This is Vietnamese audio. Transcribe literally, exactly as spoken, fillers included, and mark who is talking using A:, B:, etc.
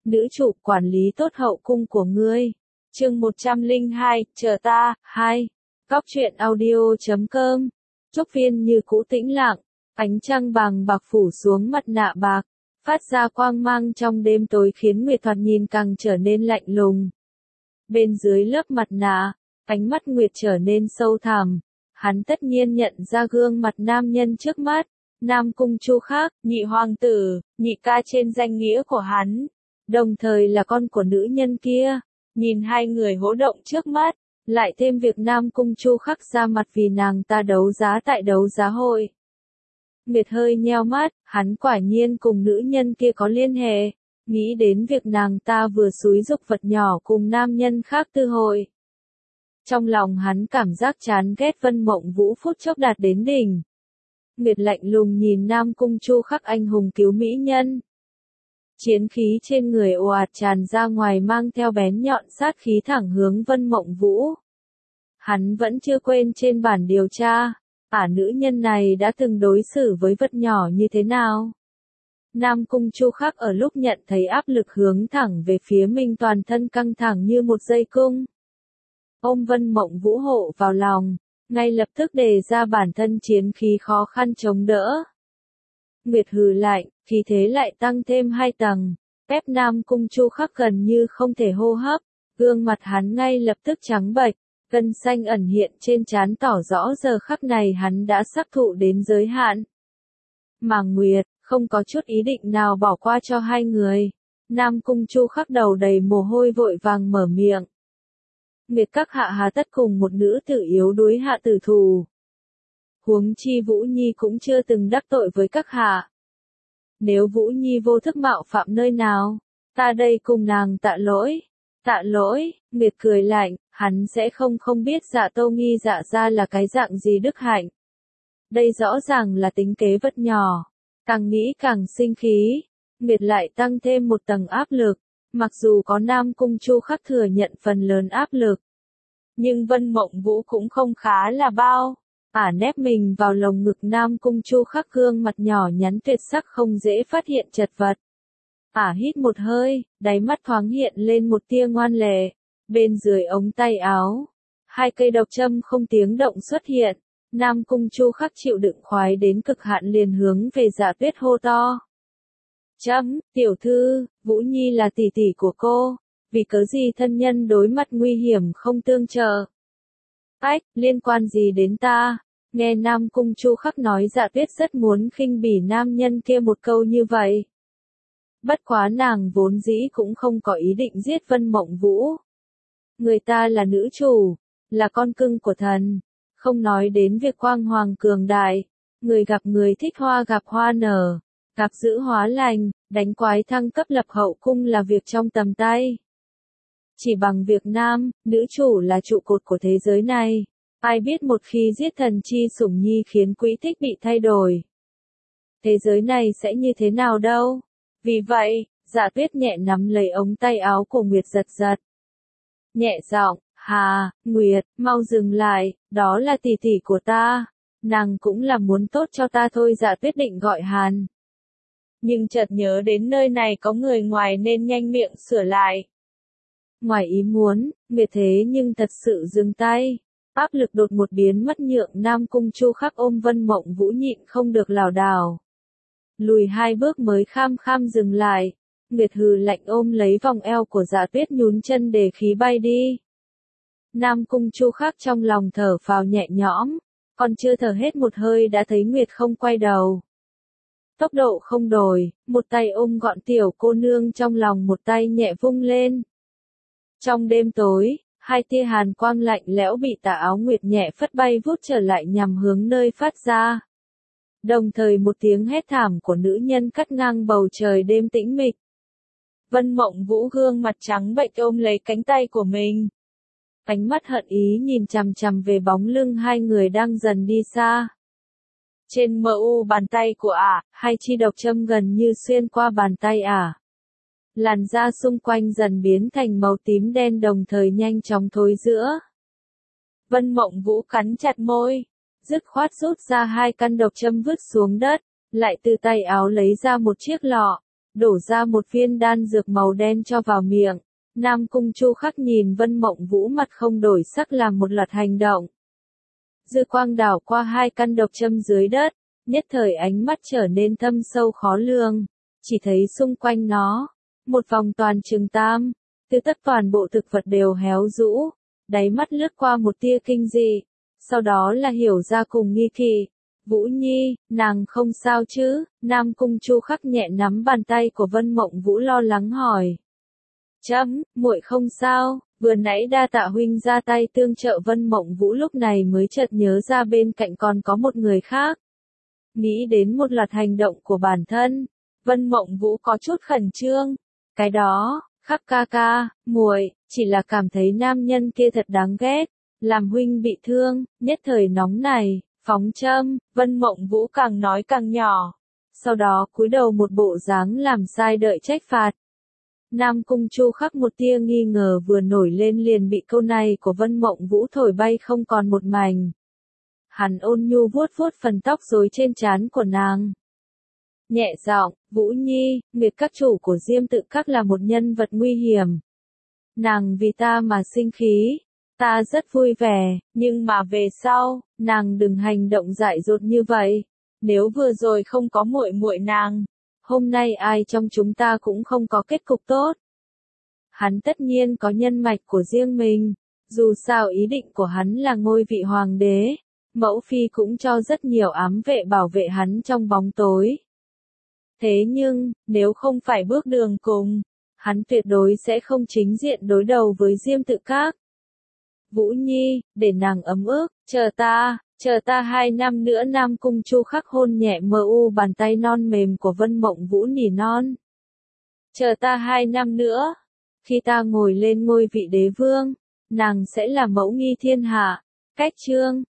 A: nữ chủ quản lý tốt hậu cung của ngươi. Chương một trăm lẻ hai, chờ ta, hai. Góc truyện audio chấm com. Trúc Viên như cũ tĩnh lặng, ánh trăng vàng bạc phủ xuống mặt nạ bạc, phát ra quang mang trong đêm tối khiến Nguyệt thoạt nhìn càng trở nên lạnh lùng. Bên dưới lớp mặt nạ, ánh mắt Nguyệt trở nên sâu thẳm, hắn tất nhiên nhận ra gương mặt nam nhân trước mắt, Nam Cung Chu Khắc, nhị hoàng tử, nhị ca trên danh nghĩa của hắn, đồng thời là con của nữ nhân kia. Nhìn hai người hỗ động trước mắt, lại thêm việc Nam Cung Chu Khắc ra mặt vì nàng ta đấu giá tại đấu giá hội. Nguyệt hơi nheo mắt, hắn quả nhiên cùng nữ nhân kia có liên hệ, nghĩ đến việc nàng ta vừa xúi giục vật nhỏ cùng nam nhân khác tư hội. Trong lòng hắn cảm giác chán ghét Vân Mộng Vũ phút chốc đạt đến đỉnh. Nguyệt lạnh lùng nhìn Nam Cung Chu Khắc anh hùng cứu mỹ nhân. Chiến khí trên người ồ ạt tràn ra ngoài mang theo bén nhọn sát khí thẳng hướng Vân Mộng Vũ. Hắn vẫn chưa quên trên bản điều tra, ả nữ nhân này đã từng đối xử với vật nhỏ như thế nào. Nam Cung Chu Khắc ở lúc nhận thấy áp lực hướng thẳng về phía mình toàn thân căng thẳng như một dây cung. Ôm Vân Mộng Vũ hộ vào lòng, ngay lập tức đề ra bản thân chiến khí khó khăn chống đỡ. Nguyệt hừ lạnh, khí thế lại tăng thêm hai tầng, ép Nam Cung Chu Khắc gần như không thể hô hấp, gương mặt hắn ngay lập tức trắng bệch, gân xanh ẩn hiện trên trán tỏ rõ giờ khắc này hắn đã sắc thụ đến giới hạn. Mà Nguyệt, không có chút ý định nào bỏ qua cho hai người. Nam Cung Chu Khắc đầu đầy mồ hôi vội vàng mở miệng. Nguyệt các hạ hà tất cùng một nữ tử yếu đuối hạ tử thù. Huống chi Vũ Nhi cũng chưa từng đắc tội với các hạ. Nếu Vũ Nhi vô thức mạo phạm nơi nào, ta đây cùng nàng tạ lỗi. Tạ lỗi, Nguyệt cười lạnh, hắn sẽ không không biết Dạ Tô Nghi Dạ ra là cái dạng gì đức hạnh. Đây rõ ràng là tính kế vật nhỏ, càng nghĩ càng sinh khí, Nguyệt lại tăng thêm một tầng áp lực, mặc dù có Nam Cung Chu Khắc thừa nhận phần lớn áp lực. Nhưng Vân Mộng Vũ cũng không khá là bao. Ả nép mình vào lồng ngực Nam Cung Chu Khắc, gương mặt nhỏ nhắn tuyệt sắc không dễ phát hiện chật vật. Ả hít một hơi, đáy mắt thoáng hiện lên một tia ngoan lệ. Bên dưới ống tay áo, hai cây độc châm không tiếng động xuất hiện. Nam Cung Chu Khắc chịu đựng khoái đến cực hạn liền hướng về Dạ Tuyết hô to. Chấm, tiểu thư, Vũ Nhi là tỷ tỷ của cô, vì cớ gì thân nhân đối mặt nguy hiểm không tương trợ. Ách, liên quan gì đến ta? Nghe Nam Cung Chu Khắc nói, Dạ Tuyết rất muốn khinh bỉ nam nhân kia một câu như vậy. Bất quá nàng vốn dĩ cũng không có ý định giết Vân Mộng Vũ. Người ta là nữ chủ, là con cưng của thần, không nói đến việc quang hoàng cường đại, người gặp người thích hoa gặp hoa nở, gặp giữ hóa lành, đánh quái thăng cấp lập hậu cung là việc trong tầm tay. Chỉ bằng việc nam, nữ chủ là trụ cột của thế giới này, ai biết một khi giết thần chi sủng nhi khiến quỹ tích bị thay đổi. Thế giới này sẽ như thế nào đâu? Vì vậy, Dạ Tuyết nhẹ nắm lấy ống tay áo của Nguyệt giật giật. Nhẹ giọng, hà, Nguyệt, mau dừng lại, đó là tỷ tỷ của ta, nàng cũng là muốn tốt cho ta thôi. Dạ Tuyết định gọi Hàn. Nhưng chợt nhớ đến nơi này có người ngoài nên nhanh miệng sửa lại. Ngoài ý muốn, Nguyệt thế nhưng thật sự dừng tay. Áp lực đột một biến mất nhượng Nam Cung Chu Khắc ôm Vân Mộng Vũ nhịn không được lảo đảo. Lùi hai bước mới kham kham dừng lại. Nguyệt hừ lạnh ôm lấy vòng eo của Dạ Tuyết nhún chân để khí bay đi. Nam Cung Chu Khắc trong lòng thở phào nhẹ nhõm, còn chưa thở hết một hơi đã thấy Nguyệt không quay đầu. Tốc độ không đổi, một tay ôm gọn tiểu cô nương trong lòng, một tay nhẹ vung lên. Trong đêm tối, hai tia hàn quang lạnh lẽo bị tà áo Nguyệt nhẹ phất bay vút trở lại nhằm hướng nơi phát ra. Đồng thời một tiếng hét thảm của nữ nhân cắt ngang bầu trời đêm tĩnh mịch. Vân Mộng Vũ gương mặt trắng bệch ôm lấy cánh tay của mình. Ánh mắt hận ý nhìn chằm chằm về bóng lưng hai người đang dần đi xa. Trên mờ u bàn tay của ả, hai chi độc châm gần như xuyên qua bàn tay ả. Làn da xung quanh dần biến thành màu tím đen đồng thời nhanh chóng thối rữa. Vân Mộng Vũ cắn chặt môi, dứt khoát rút ra hai căn độc châm vứt xuống đất, lại từ tay áo lấy ra một chiếc lọ, đổ ra một viên đan dược màu đen cho vào miệng. Nam Cung Chu Khắc nhìn Vân Mộng Vũ mặt không đổi sắc làm một loạt hành động. Dư quang đảo qua hai căn độc châm dưới đất, nhất thời ánh mắt trở nên thâm sâu khó lường, chỉ thấy xung quanh nó, một vòng toàn trường tam, từ tất toàn bộ thực vật đều héo rũ, đáy mắt lướt qua một tia kinh dị, sau đó là hiểu ra cùng nghi kỵ. Vũ Nhi, nàng không sao chứ? Nam Cung Chu Khắc nhẹ nắm bàn tay của Vân Mộng Vũ lo lắng hỏi. Chấm, muội không sao, vừa nãy đa tạ huynh ra tay tương trợ. Vân Mộng Vũ lúc này mới chợt nhớ ra bên cạnh còn có một người khác. Nghĩ đến một loạt hành động của bản thân, Vân Mộng Vũ có chút khẩn trương. Cái đó, Khắc ca ca, muội chỉ là cảm thấy nam nhân kia thật đáng ghét, làm huynh bị thương, nhất thời nóng này, phóng châm. Vân Mộng Vũ càng nói càng nhỏ, sau đó cúi đầu một bộ dáng làm sai đợi trách phạt. Nam Cung Chu Khắc một tia nghi ngờ vừa nổi lên liền bị câu này của Vân Mộng Vũ thổi bay không còn một mảnh. Hắn ôn nhu vuốt vuốt phần tóc rối trên trán của nàng. Nhẹ giọng, Vũ Nhi, Nguyệt các chủ của Diêm Tự Các là một nhân vật nguy hiểm. Nàng vì ta mà sinh khí, ta rất vui vẻ, nhưng mà về sau, nàng đừng hành động dại dột như vậy. Nếu vừa rồi không có muội muội nàng, hôm nay ai trong chúng ta cũng không có kết cục tốt. Hắn tất nhiên có nhân mạch của riêng mình, dù sao ý định của hắn là ngôi vị hoàng đế, mẫu phi cũng cho rất nhiều ám vệ bảo vệ hắn trong bóng tối. Thế nhưng, nếu không phải bước đường cùng, hắn tuyệt đối sẽ không chính diện đối đầu với Diêm Tự Các. Vũ Nhi, để nàng ấm ức, chờ ta, chờ ta hai năm nữa. Nam Cung Chu Khắc hôn nhẹ mờ u bàn tay non mềm của Vân Mộng Vũ nỉ non. Chờ ta hai năm nữa, khi ta ngồi lên ngôi vị đế vương, nàng sẽ là mẫu nghi thiên hạ. Cách chương